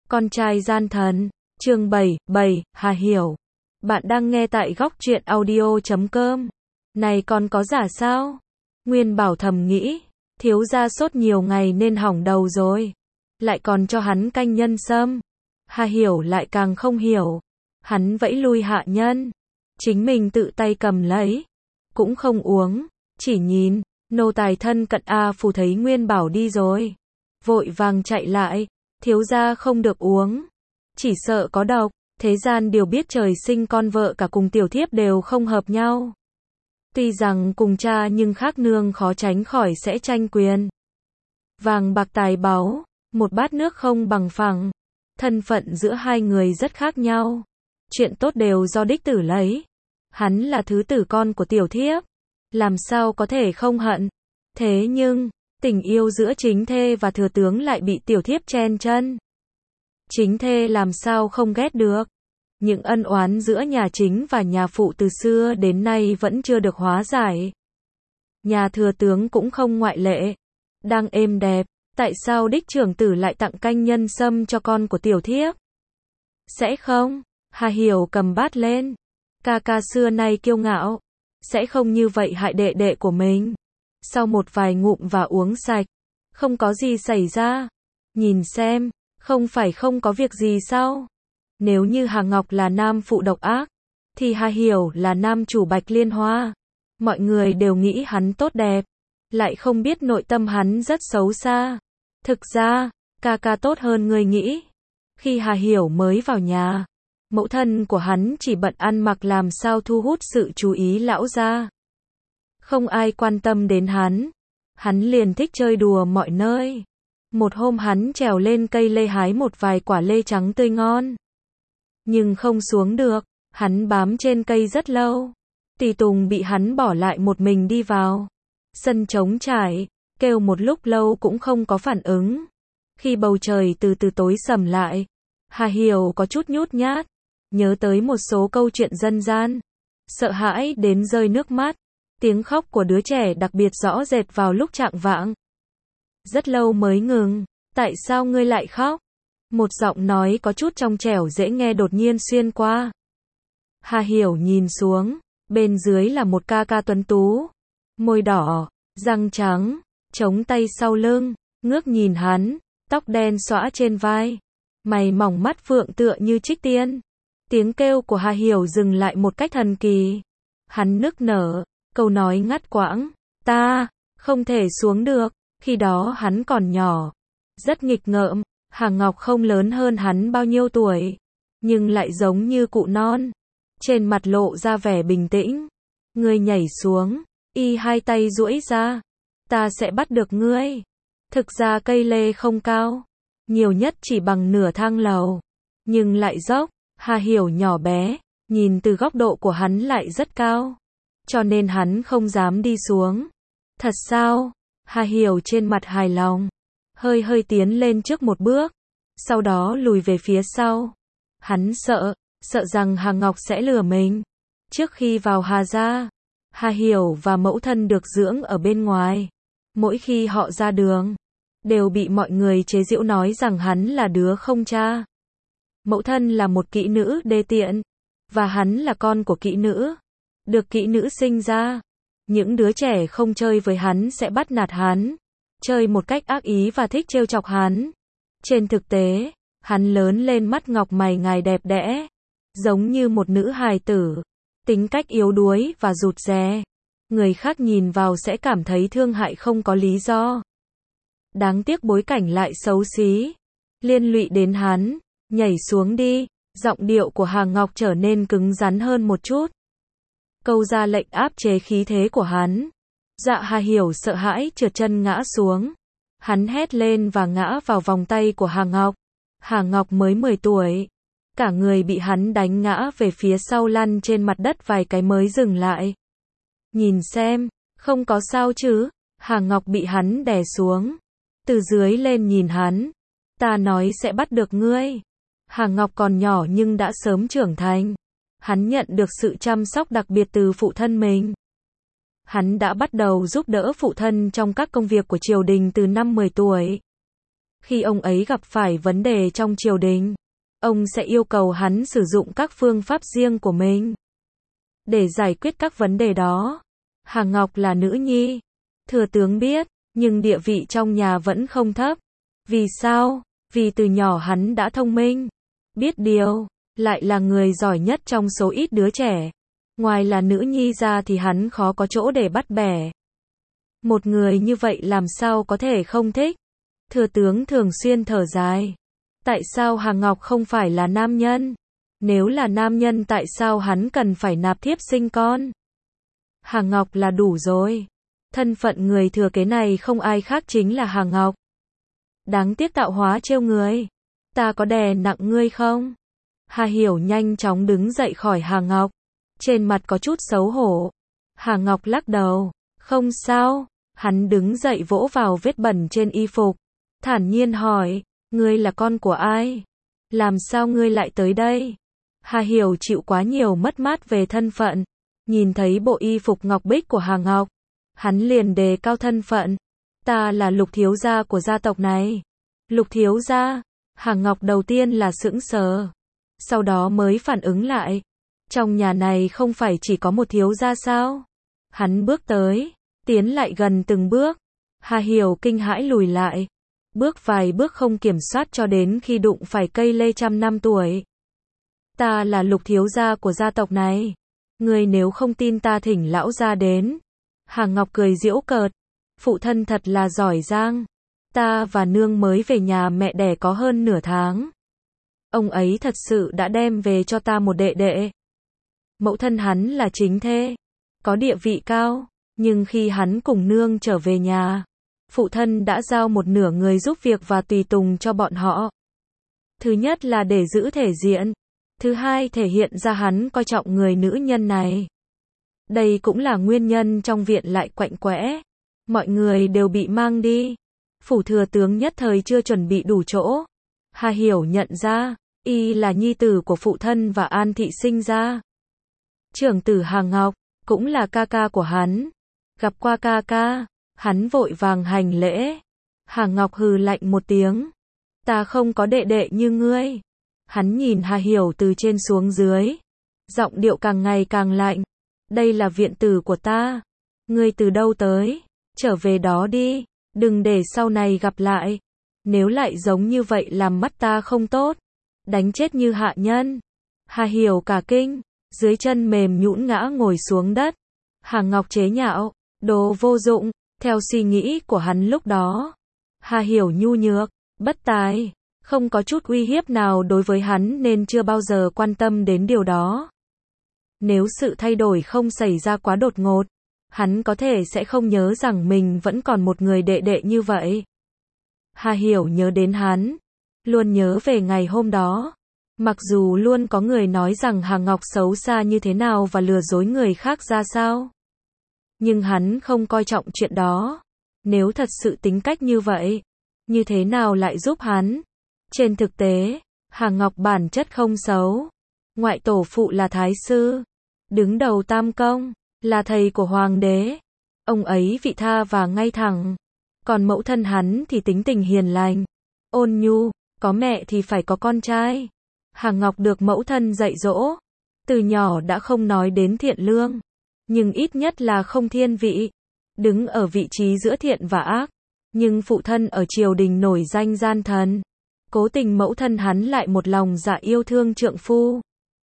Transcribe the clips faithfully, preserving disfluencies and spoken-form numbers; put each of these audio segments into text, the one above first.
Con trai gian thần, chương bảy, bảy, Hà Hiểu. Bạn đang nghe tại góc truyện audio chấm com. Này con có giả sao? Nguyên Bảo thầm nghĩ, thiếu gia sốt nhiều ngày nên hỏng đầu rồi. Lại còn cho hắn canh nhân sâm. Hà Hiểu lại càng không hiểu. Hắn vẫy lui hạ nhân. Chính mình tự tay cầm lấy. Cũng không uống, chỉ nhìn. Nô tài thân cận A Phù thấy Nguyên Bảo đi rồi. Vội vàng chạy lại. Thiếu gia không được uống. Chỉ sợ có độc. Thế gian đều biết trời sinh con vợ cả cùng tiểu thiếp đều không hợp nhau. Tuy rằng cùng cha nhưng khác nương khó tránh khỏi sẽ tranh quyền. Vàng bạc tài báu, một bát nước không bằng phẳng. Thân phận giữa hai người rất khác nhau. Chuyện tốt đều do đích tử lấy. Hắn là thứ tử con của tiểu thiếp. Làm sao có thể không hận. Thế nhưng, tình yêu giữa chính thê và thừa tướng lại bị tiểu thiếp chen chân. Chính thê làm sao không ghét được. Những ân oán giữa nhà chính và nhà phụ từ xưa đến nay vẫn chưa được hóa giải. Nhà thừa tướng cũng không ngoại lệ. Đang êm đẹp, tại sao đích trưởng tử lại tặng canh nhân sâm cho con của tiểu thiếp? Sẽ không? Hà Hiểu cầm bát lên. Ca ca xưa nay kiêu ngạo. Sẽ không như vậy hại đệ đệ của mình. Sau một vài ngụm và uống sạch. Không có gì xảy ra. Nhìn xem, không phải không có việc gì sao? Nếu như Hà Ngọc là nam phụ độc ác, thì Hà Hiểu là nam chủ Bạch Liên Hoa. Mọi người đều nghĩ hắn tốt đẹp, lại không biết nội tâm hắn rất xấu xa. Thực ra, ca ca tốt hơn người nghĩ. Khi Hà Hiểu mới vào nhà, mẫu thân của hắn chỉ bận ăn mặc làm sao thu hút sự chú ý lão gia. Không ai quan tâm đến hắn. Hắn liền thích chơi đùa mọi nơi. Một hôm hắn trèo lên cây lê hái một vài quả lê trắng tươi ngon. Nhưng không xuống được, hắn bám trên cây rất lâu. Tùy tùng bị hắn bỏ lại một mình đi vào. Sân trống trải, kêu một lúc lâu cũng không có phản ứng. Khi bầu trời từ từ tối sầm lại, Hà Hiểu có chút nhút nhát, nhớ tới một số câu chuyện dân gian. Sợ hãi đến rơi nước mắt, tiếng khóc của đứa trẻ đặc biệt rõ rệt vào lúc chạng vạng. Rất lâu mới ngừng, tại sao ngươi lại khóc? Một giọng nói có chút trong trẻo dễ nghe đột nhiên xuyên qua. Hà Hiểu nhìn xuống, bên dưới là một ca ca tuấn tú. Môi đỏ, răng trắng, chống tay sau lưng, ngước nhìn hắn, tóc đen xõa trên vai. Mày mỏng mắt phượng tựa như trích tiên. Tiếng kêu của Hà Hiểu dừng lại một cách thần kỳ. Hắn nức nở, câu nói ngắt quãng. Ta, không thể xuống được. Khi đó hắn còn nhỏ, rất nghịch ngợm. Hà Ngọc không lớn hơn hắn bao nhiêu tuổi, nhưng lại giống như cụ non. Trên mặt lộ ra vẻ bình tĩnh. Ngươi nhảy xuống, y hai tay duỗi ra. Ta sẽ bắt được ngươi. Thực ra cây lê không cao, nhiều nhất chỉ bằng nửa thang lầu, nhưng lại dốc. Hà Hiểu nhỏ bé, nhìn từ góc độ của hắn lại rất cao, cho nên hắn không dám đi xuống. Thật sao? Hà Hiểu trên mặt hài lòng, hơi hơi tiến lên trước một bước, sau đó lùi về phía sau. Hắn sợ, sợ rằng Hà Ngọc sẽ lừa mình. Trước khi vào Hà gia, Hà Hiểu và mẫu thân được dưỡng ở bên ngoài. Mỗi khi họ ra đường, đều bị mọi người chế giễu nói rằng hắn là đứa không cha. Mẫu thân là một kỹ nữ đê tiện, và hắn là con của kỹ nữ, được kỹ nữ sinh ra. Những đứa trẻ không chơi với hắn sẽ bắt nạt hắn, chơi một cách ác ý và thích trêu chọc hắn. Trên thực tế, hắn lớn lên mắt ngọc mày ngài đẹp đẽ, giống như một nữ hài tử, tính cách yếu đuối và rụt rè. Người khác nhìn vào sẽ cảm thấy thương hại không có lý do. Đáng tiếc bối cảnh lại xấu xí, liên lụy đến hắn. Nhảy xuống đi. Giọng điệu của Hà Ngọc trở nên cứng rắn hơn một chút. Câu ra lệnh áp chế khí thế của hắn. Dạ Hà Hiểu sợ hãi trượt chân ngã xuống. Hắn hét lên và ngã vào vòng tay của Hà Ngọc. Hà Ngọc mới mười tuổi. Cả người bị hắn đánh ngã về phía sau lăn trên mặt đất vài cái mới dừng lại. Nhìn xem, không có sao chứ? Hà Ngọc bị hắn đè xuống. Từ dưới lên nhìn hắn. Ta nói sẽ bắt được ngươi. Hà Ngọc còn nhỏ nhưng đã sớm trưởng thành. Hắn nhận được sự chăm sóc đặc biệt từ phụ thân mình. Hắn đã bắt đầu giúp đỡ phụ thân trong các công việc của triều đình từ năm mười tuổi. Khi ông ấy gặp phải vấn đề trong triều đình, ông sẽ yêu cầu hắn sử dụng các phương pháp riêng của mình để giải quyết các vấn đề đó. Hà Ngọc là nữ nhi, thừa tướng biết, nhưng địa vị trong nhà vẫn không thấp. Vì sao? Vì từ nhỏ hắn đã thông minh, biết điều, lại là người giỏi nhất trong số ít đứa trẻ. Ngoài là nữ nhi ra thì hắn khó có chỗ để bắt bẻ. Một người như vậy làm sao có thể không thích? Thừa tướng thường xuyên thở dài. Tại sao Hà Ngọc không phải là nam nhân? Nếu là nam nhân tại sao hắn cần phải nạp thiếp sinh con? Hà Ngọc là đủ rồi. Thân phận người thừa kế này không ai khác chính là Hà Ngọc. Đáng tiếc tạo hóa trêu người. Ta có đè nặng ngươi không? Hà Hiểu nhanh chóng đứng dậy khỏi Hà Ngọc. Trên mặt có chút xấu hổ. Hà Ngọc lắc đầu. Không sao. Hắn đứng dậy vỗ vào vết bẩn trên y phục. Thản nhiên hỏi. Ngươi là con của ai? Làm sao ngươi lại tới đây? Hà Hiểu chịu quá nhiều mất mát về thân phận. Nhìn thấy bộ y phục ngọc bích của Hà Ngọc, hắn liền đề cao thân phận. Ta là Lục thiếu gia của gia tộc này. Lục thiếu gia? Hà Ngọc đầu tiên là sững sờ, sau đó mới phản ứng lại. Trong nhà này không phải chỉ có một thiếu gia sao? Hắn bước tới, tiến lại gần từng bước. Hà Hiểu kinh hãi lùi lại, bước vài bước không kiểm soát cho đến khi đụng phải cây lê trăm năm tuổi. Ta là Lục thiếu gia của gia tộc này. Ngươi nếu không tin ta thỉnh lão gia đến. Hà Ngọc cười giễu cợt. Phụ thân thật là giỏi giang. Ta và nương mới về nhà mẹ đẻ có hơn nửa tháng. Ông ấy thật sự đã đem về cho ta một đệ đệ. Mẫu thân hắn là chính thê, có địa vị cao, nhưng khi hắn cùng nương trở về nhà, phụ thân đã giao một nửa người giúp việc và tùy tùng cho bọn họ. Thứ nhất là để giữ thể diện, thứ hai thể hiện ra hắn coi trọng người nữ nhân này. Đây cũng là nguyên nhân trong viện lại quạnh quẽ, mọi người đều bị mang đi. Phủ thừa tướng nhất thời chưa chuẩn bị đủ chỗ. Hà Hiểu nhận ra, y là nhi tử của phụ thân và An thị sinh ra. Trưởng tử Hà Ngọc, cũng là ca ca của hắn. Gặp qua ca ca, hắn vội vàng hành lễ. Hà Ngọc hừ lạnh một tiếng. Ta không có đệ đệ như ngươi. Hắn nhìn Hà Hiểu từ trên xuống dưới. Giọng điệu càng ngày càng lạnh. Đây là viện tử của ta. Ngươi từ đâu tới? Trở về đó đi. Đừng để sau này gặp lại. Nếu lại giống như vậy làm mắt ta không tốt. Đánh chết như hạ nhân. Hà Hiểu cả kinh. Dưới chân mềm nhũn ngã ngồi xuống đất. Hà Ngọc chế nhạo. Đồ vô dụng. Theo suy nghĩ của hắn lúc đó, Hà Hiểu nhu nhược, bất tài, không có chút uy hiếp nào đối với hắn nên chưa bao giờ quan tâm đến điều đó. Nếu sự thay đổi không xảy ra quá đột ngột, hắn có thể sẽ không nhớ rằng mình vẫn còn một người đệ đệ như vậy. Hà Hiểu nhớ đến hắn, luôn nhớ về ngày hôm đó. Mặc dù luôn có người nói rằng Hà Ngọc xấu xa như thế nào và lừa dối người khác ra sao. Nhưng hắn không coi trọng chuyện đó. Nếu thật sự tính cách như vậy, như thế nào lại giúp hắn? Trên thực tế, Hà Ngọc bản chất không xấu. Ngoại tổ phụ là thái sư, đứng đầu tam công, là thầy của hoàng đế. Ông ấy vị tha và ngay thẳng. Còn mẫu thân hắn thì tính tình hiền lành, ôn nhu, có mẹ thì phải có con trai. Hà Ngọc được mẫu thân dạy dỗ, từ nhỏ đã không nói đến thiện lương, nhưng ít nhất là không thiên vị, đứng ở vị trí giữa thiện và ác. Nhưng phụ thân ở triều đình nổi danh gian thần, cố tình mẫu thân hắn lại một lòng dạ yêu thương trượng phu.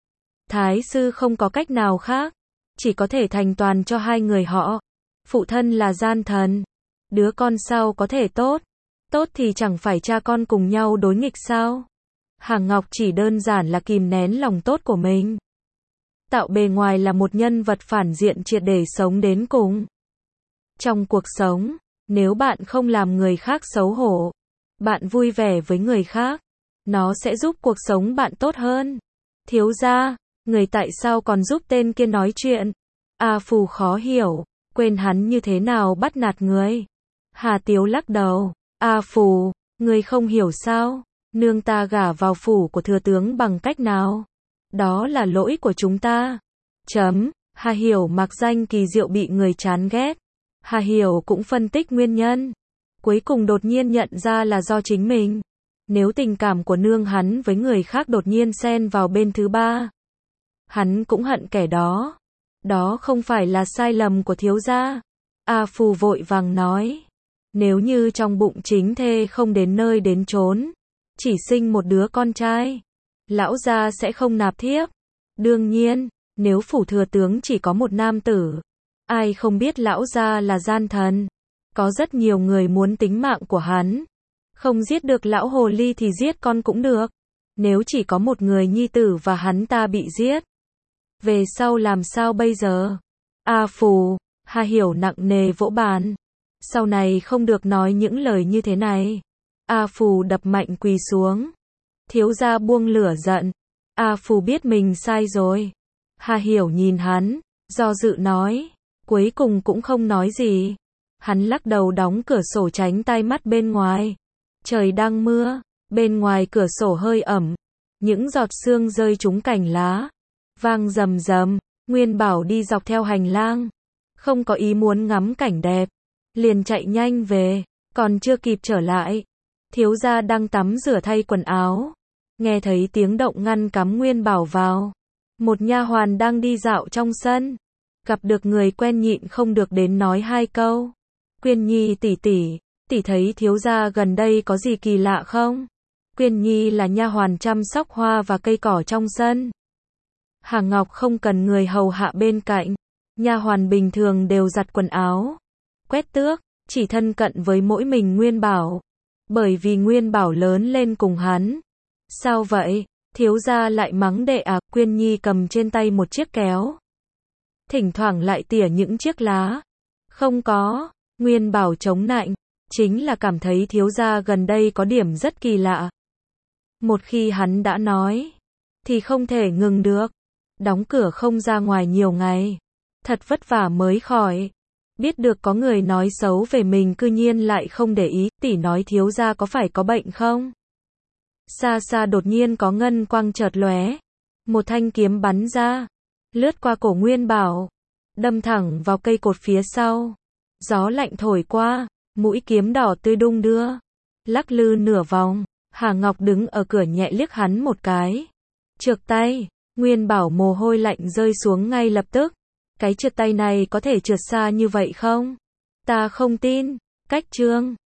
Thái sư không có cách nào khác, chỉ có thể thành toàn cho hai người họ. Phụ thân là gian thần, đứa con sau có thể tốt, tốt thì chẳng phải cha con cùng nhau đối nghịch sao? Hà Ngọc chỉ đơn giản là kìm nén lòng tốt của mình, tạo bề ngoài là một nhân vật phản diện triệt để sống đến cùng. Trong cuộc sống, nếu bạn không làm người khác xấu hổ, bạn vui vẻ với người khác, nó sẽ giúp cuộc sống bạn tốt hơn. Thiếu gia, người tại sao còn giúp tên kia nói chuyện? A Phù khó hiểu, quên hắn như thế nào bắt nạt người. Hà Tiếu lắc đầu, A Phù, người không hiểu sao? Nương ta gả vào phủ của thừa tướng bằng cách nào? Đó là lỗi của chúng ta. Chấm, Hà Hiểu mặc danh kỳ diệu bị người chán ghét. Hà Hiểu cũng phân tích nguyên nhân. cuối cùng đột nhiên nhận ra là do chính mình. Nếu tình cảm của nương hắn với người khác đột nhiên xen vào bên thứ ba, hắn cũng hận kẻ đó. Đó không phải là sai lầm của thiếu gia. A Phù vội vàng nói. Nếu như trong bụng chính thê không đến nơi đến chốn, chỉ sinh một đứa con trai, lão gia sẽ không nạp thiếp. Đương nhiên, nếu phủ thừa tướng chỉ có một nam tử, ai không biết lão gia là gian thần. Có rất nhiều người muốn tính mạng của hắn. Không giết được lão hồ ly thì giết con cũng được. Nếu chỉ có một người nhi tử và hắn ta bị giết, về sau làm sao bây giờ? A Phù, Hà Hiểu nặng nề vỗ bàn. Sau này không được nói những lời như thế này. A Phù đập mạnh quỳ xuống. Thiếu gia buông lửa giận. A Phù biết mình sai rồi. Hà Hiểu nhìn hắn, do dự nói. Cuối cùng cũng không nói gì. Hắn lắc đầu đóng cửa sổ tránh tai mắt bên ngoài. Trời đang mưa, bên ngoài cửa sổ hơi ẩm. Những giọt sương rơi trúng cành lá. Vang rầm rầm. Nguyên Bảo đi dọc theo hành lang. Không có ý muốn ngắm cảnh đẹp. Liền chạy nhanh về. Còn chưa kịp trở lại. Thiếu gia đang tắm rửa thay quần áo. Nghe thấy tiếng động ngăn cấm Nguyên Bảo vào. Một nha hoàn đang đi dạo trong sân. Gặp được người quen nhịn không được đến nói hai câu. Quyên Nhi tỷ tỷ, tỷ thấy thiếu gia gần đây có gì kỳ lạ không? Quyên Nhi là nha hoàn chăm sóc hoa và cây cỏ trong sân. Hà Ngọc không cần người hầu hạ bên cạnh. Nha hoàn bình thường đều giặt quần áo, quét tước, chỉ thân cận với mỗi mình Nguyên Bảo. Bởi vì Nguyên Bảo lớn lên cùng hắn. Sao vậy? Thiếu gia lại mắng đệ à? Quyên Nhi cầm trên tay một chiếc kéo. Thỉnh thoảng lại tỉa những chiếc lá. Không có. Nguyên Bảo chống nạnh. Chính là cảm thấy thiếu gia gần đây có điểm rất kỳ lạ. Một khi hắn đã nói, thì không thể ngừng được. Đóng cửa không ra ngoài nhiều ngày. Thật vất vả mới khỏi. Biết được có người nói xấu về mình cư nhiên lại không để ý. Tỷ nói thiếu gia có phải có bệnh không? Xa xa đột nhiên có ngân quang chợt lóe. Một thanh kiếm bắn ra. Lướt qua cổ Nguyên Bảo. Đâm thẳng vào cây cột phía sau. Gió lạnh thổi qua. Mũi kiếm đỏ tươi đung đưa. Lắc lư nửa vòng. Hà Ngọc đứng ở cửa nhẹ liếc hắn một cái. Trượt tay. Nguyên Bảo mồ hôi lạnh rơi xuống ngay lập tức. Cái trượt tay này có thể trượt xa như vậy không? Ta không tin. Cách chương